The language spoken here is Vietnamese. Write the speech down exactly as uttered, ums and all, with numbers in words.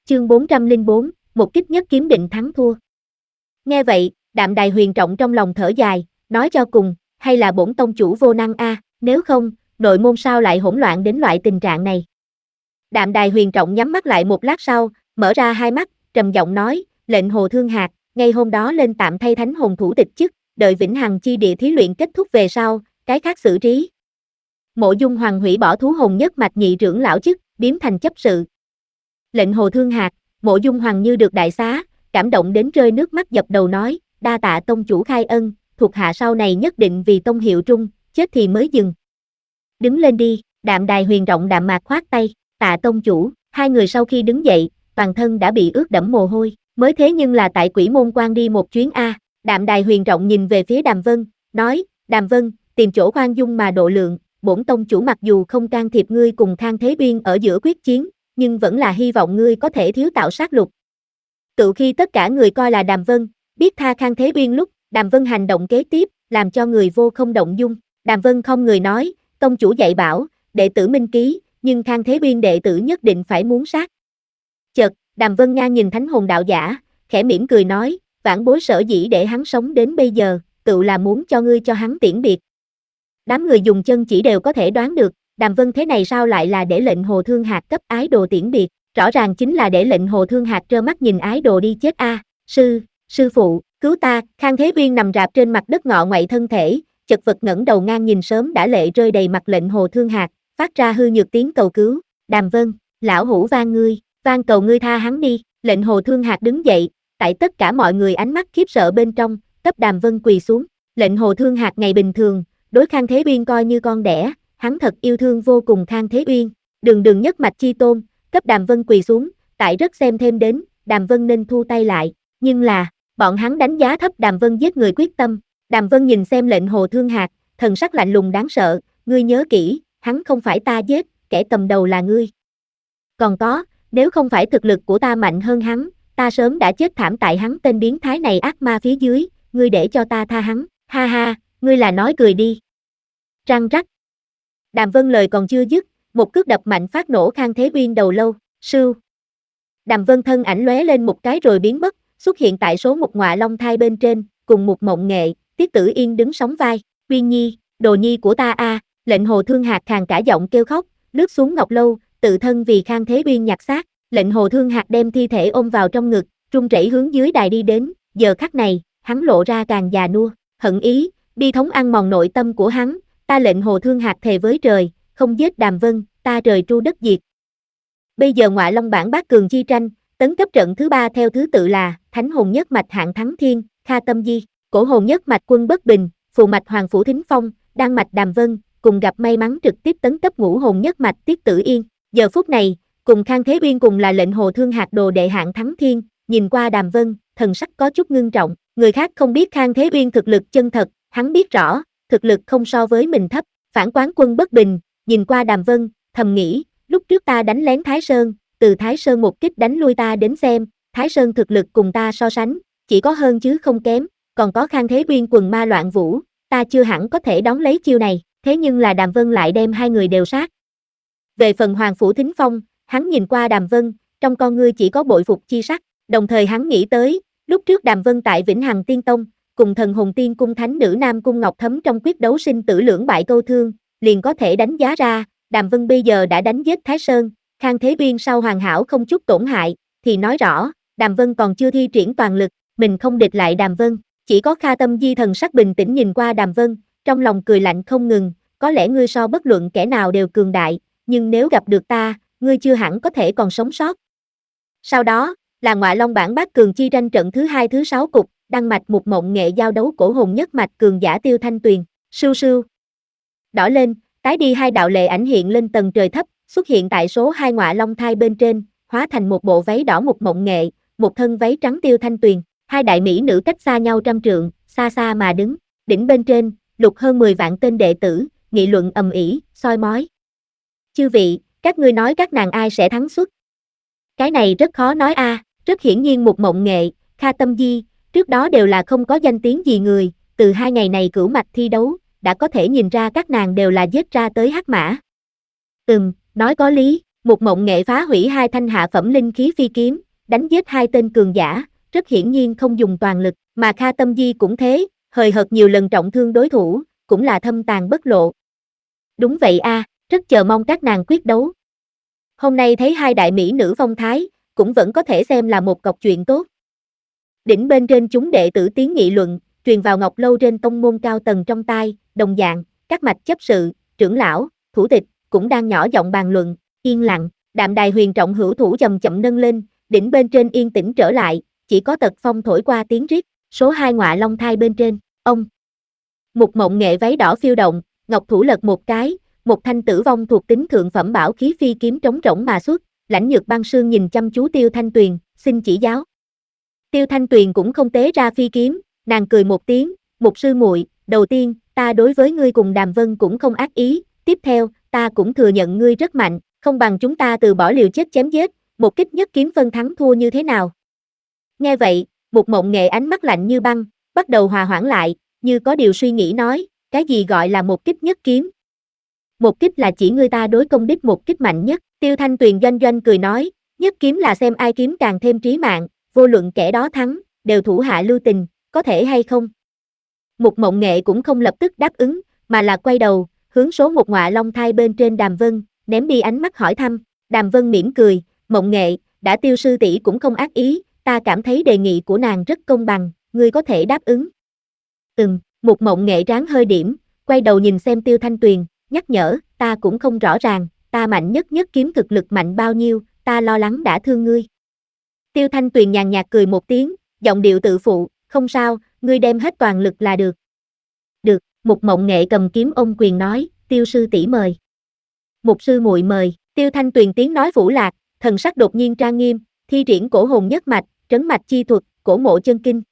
chương bốn trăm lẻ bốn, một kích nhất kiếm định thắng thua. Nghe vậy, Đạm Đài Huyền Trọng trong lòng thở dài, nói cho cùng, hay là bổn tông chủ vô năng a, nếu không, nội môn sao lại hỗn loạn đến loại tình trạng này. Đạm Đài Huyền Trọng nhắm mắt lại một lát sau, mở ra hai mắt, trầm giọng nói, lệnh Hồ Thương Hạc, ngay hôm đó lên tạm thay Thánh Hồn thủ tịch chức, đợi Vĩnh Hằng chi địa thí luyện kết thúc về sau, cái khác xử trí. Mộ Dung Hoàng hủy bỏ thú hồn nhất mạch nhị trưởng lão chức, biến thành chấp sự. Lệnh Hồ Thương Hạc, Mộ Dung Hoàng như được đại xá, cảm động đến rơi nước mắt dập đầu nói, đa tạ tông chủ khai ân, thuộc hạ sau này nhất định vì tông hiệu trung, chết thì mới dừng. Đứng lên đi, Đạm Đài Huyền Trọng đạm mạc khoát tay, tạ tông chủ, hai người sau khi đứng dậy, toàn thân đã bị ướt đẫm mồ hôi, mới thế nhưng là tại Quỷ Môn Quan đi một chuyến a. Đạm Đài Huyền Trọng nhìn về phía Đàm Vân, nói, Đàm Vân, tìm chỗ khoan dung mà độ lượng, bổn tông chủ mặc dù không can thiệp ngươi cùng Khang Thế Biên ở giữa quyết chiến, nhưng vẫn là hy vọng ngươi có thể thiếu tạo sát lục. Tự khi tất cả người coi là Đàm Vân, biết tha Khang Thế Biên lúc, Đàm Vân hành động kế tiếp, làm cho người vô không động dung. Đàm Vân không người nói, tông chủ dạy bảo, đệ tử minh ký, nhưng Khang Thế Biên đệ tử nhất định phải muốn sát. Chợt, Đàm Vân ngang nhìn Thánh Hồn đạo giả, khẽ mỉm cười nói, vãn bối sở dĩ để hắn sống đến bây giờ, tự là muốn cho ngươi cho hắn tiễn biệt. Đám người dùng chân chỉ đều có thể đoán được, Đàm Vân thế này sao lại là để lệnh Hồ Thương Hạc cấp ái đồ tiễn biệt, rõ ràng chính là để lệnh Hồ Thương Hạc trơ mắt nhìn ái đồ đi chết a. À, sư, sư phụ, cứu ta. Khang Thế Biên nằm rạp trên mặt đất ngọ ngoại thân thể, chật vật ngẩng đầu ngang nhìn sớm đã lệ rơi đầy mặt lệnh Hồ Thương Hạc, phát ra hư nhược tiếng cầu cứu. Đàm Vân, lão hủ van ngươi, van cầu ngươi tha hắn đi. Lệnh Hồ Thương Hạc đứng dậy, tại tất cả mọi người ánh mắt khiếp sợ bên trong, cấp Đàm Vân quỳ xuống. Lệnh Hồ Thương Hạc ngày bình thường, đối Khang Thế Biên coi như con đẻ, hắn thật yêu thương vô cùng Khang Thế Biên, đường đường nhất mạch chi tôn, cấp Đàm Vân quỳ xuống, tại rất xem thêm đến, Đàm Vân nên thu tay lại, nhưng là, bọn hắn đánh giá thấp Đàm Vân giết người quyết tâm. Đàm Vân nhìn xem lệnh Hồ Thương Hạc, thần sắc lạnh lùng đáng sợ, ngươi nhớ kỹ, hắn không phải ta giết, kẻ cầm đầu là ngươi. Còn có, nếu không phải thực lực của ta mạnh hơn hắn, ta sớm đã chết thảm tại hắn tên biến thái này ác ma phía dưới, ngươi để cho ta tha hắn, ha ha, ngươi là nói cười đi. Răng rắc. Đàm Vân lời còn chưa dứt, một cước đập mạnh phát nổ Khang Thế Biên đầu lâu, sưu. Đàm Vân thân ảnh lóe lên một cái rồi biến mất, xuất hiện tại số một ngọa long thai bên trên, cùng một mộng nghệ, Tiết Tử Yên đứng sóng vai, Uyên Nhi, đồ nhi của ta a. À. Lệnh Hồ Thương Hạc khàn cả giọng kêu khóc, lướt xuống ngọc lâu, tự thân vì Khang Thế Biên nhặt xác. Lệnh Hồ Thương Hạc đem thi thể ôm vào trong ngực, run rẩy hướng dưới đài đi đến, giờ khắc này, hắn lộ ra càng già nua, hận ý, bi thống ăn mòn nội tâm của hắn, ta lệnh Hồ Thương Hạc thề với trời, không giết Đàm Vân, ta trời tru đất diệt. Bây giờ ngọa long bản bát cường chi tranh, tấn cấp trận thứ ba theo thứ tự là Thánh Hồn nhất mạch hạng thắng thiên, Kha Tâm Di, Cổ Hồn nhất mạch Quân Bất Bình, Phù mạch Hoàng Phủ Thính Phong, Đan mạch Đàm Vân, cùng gặp may mắn trực tiếp tấn cấp Ngũ Hồn nhất mạch Tiết Tử Yên. Giờ phút này, cùng Khang Thế Biên cùng là lệnh Hồ Thương Hạc đồ đệ hạng thắng thiên, nhìn qua Đàm Vân, thần sắc có chút ngưng trọng, người khác không biết Khang Thế Biên thực lực chân thật, hắn biết rõ, thực lực không so với mình thấp. Phản quán Quân Bất Bình, nhìn qua Đàm Vân, thầm nghĩ, lúc trước ta đánh lén Thái Sơn, từ Thái Sơn một kích đánh lui ta đến xem, Thái Sơn thực lực cùng ta so sánh, chỉ có hơn chứ không kém, còn có Khang Thế Biên quần ma loạn vũ, ta chưa hẳn có thể đón lấy chiêu này, thế nhưng là Đàm Vân lại đem hai người đều sát. Về phần Hoàng Phủ Thính Phong, hắn nhìn qua Đàm Vân, trong con ngươi chỉ có bội phục chi sắc, đồng thời hắn nghĩ tới, lúc trước Đàm Vân tại Vĩnh Hằng Tiên Tông, cùng Thần Hồn Tiên Cung Thánh Nữ Nam Cung Ngọc Thấm trong quyết đấu sinh tử lưỡng bại câu thương, liền có thể đánh giá ra, Đàm Vân bây giờ đã đánh giết Thái Sơn, Khang Thế Biên sau hoàn hảo không chút tổn hại, thì nói rõ, Đàm Vân còn chưa thi triển toàn lực, mình không địch lại Đàm Vân, chỉ có Kha Tâm Di thần sắc bình tĩnh nhìn qua Đàm Vân, trong lòng cười lạnh không ngừng, có lẽ ngươi so bất luận kẻ nào đều cường đại, nhưng nếu gặp được ta, ngươi chưa hẳn có thể còn sống sót. Sau đó, là ngọa long bản bát cường chi tranh trận thứ hai thứ sáu cục, đăng mạch một mộng nghệ giao đấu cổ hồn nhất mạch cường giả Tiêu Thanh Tuyền, sưu sưu. Đỏ lên, tái đi hai đạo lệ ảnh hiện lên tầng trời thấp, xuất hiện tại số hai ngọa long thai bên trên, hóa thành một bộ váy đỏ một mộng nghệ, một thân váy trắng Tiêu Thanh Tuyền, hai đại mỹ nữ cách xa nhau trăm trượng, xa xa mà đứng, đỉnh bên trên, lục hơn mười vạn tên đệ tử, nghị luận ầm ĩ, soi mói. Chư vị, các ngươi nói các nàng ai sẽ thắng suất? Cái này rất khó nói a, à, rất hiển nhiên một mộng nghệ, Kha Tâm Di, trước đó đều là không có danh tiếng gì người, từ hai ngày này cửu mạch thi đấu, đã có thể nhìn ra các nàng đều là giết ra tới hắc mã. Ừm, nói có lý, Một mộng nghệ phá hủy hai thanh hạ phẩm linh khí phi kiếm, đánh giết hai tên cường giả, rất hiển nhiên không dùng toàn lực, mà Kha Tâm Di cũng thế, hời hợt nhiều lần trọng thương đối thủ, cũng là thâm tàn bất lộ. Đúng vậy a, rất chờ mong các nàng quyết đấu. Hôm nay thấy hai đại mỹ nữ phong thái, cũng vẫn có thể xem là một cọc chuyện tốt. Đỉnh bên trên chúng đệ tử tiếng nghị luận, truyền vào ngọc lâu trên tông môn cao tầng trong tai, đồng dạng, các mạch chấp sự, trưởng lão, thủ tịch, cũng đang nhỏ giọng bàn luận, yên lặng, đạm đài huyền trọng hữu thủ chậm chậm nâng lên, đỉnh bên trên yên tĩnh trở lại, chỉ có tật phong thổi qua tiếng rít, số hai ngọa long thai bên trên, ông. Một mộng nghệ váy đỏ phiêu động, ngọc thủ lật một cái, một thanh tử vong thuộc tính thượng phẩm bảo khí phi kiếm trống rỗng mà xuất, lãnh nhược băng sương nhìn chăm chú Tiêu Thanh Tuyền, xin chỉ giáo. Tiêu Thanh Tuyền cũng không tế ra phi kiếm, nàng cười một tiếng, một sư muội, đầu tiên, ta đối với ngươi cùng Đàm Vân cũng không ác ý, tiếp theo, ta cũng thừa nhận ngươi rất mạnh, không bằng chúng ta từ bỏ liều chết chém giết, một kích nhất kiếm phân thắng thua như thế nào. Nghe vậy, một mộng nghệ ánh mắt lạnh như băng, bắt đầu hòa hoãn lại, như có điều suy nghĩ nói, cái gì gọi là một kích nhất kiếm? Một kích là chỉ ngươi ta đối công đích một kích mạnh nhất, Tiêu Thanh Tuyền doanh doanh cười nói, nhất kiếm là xem ai kiếm càng thêm trí mạng, vô luận kẻ đó thắng, đều thủ hạ lưu tình, có thể hay không? Một mộng nghệ cũng không lập tức đáp ứng, mà là quay đầu, hướng số một ngọa long thai bên trên Đàm Vân, ném đi ánh mắt hỏi thăm, Đàm Vân mỉm cười, mộng nghệ, đã Tiêu sư tỷ cũng không ác ý, ta cảm thấy đề nghị của nàng rất công bằng, ngươi có thể đáp ứng. Ừm, một mộng nghệ ráng hơi điểm, quay đầu nhìn xem Tiêu Thanh Tuyền, nhắc nhở, ta cũng không rõ ràng, ta mạnh nhất nhất kiếm thực lực mạnh bao nhiêu, ta lo lắng đã thương ngươi. Tiêu Thanh Tuyền nhàn nhạt cười một tiếng, giọng điệu tự phụ, không sao, ngươi đem hết toàn lực là được. Được, một mộng nghệ cầm kiếm ôm quyền nói, Tiêu sư tỷ mời. Một sư muội mời, Tiêu Thanh Tuyền tiếng nói vũ lạc, thần sắc đột nhiên trang nghiêm, thi triển cổ hồn nhất mạch, trấn mạch chi thuật, cổ mộ chân kinh.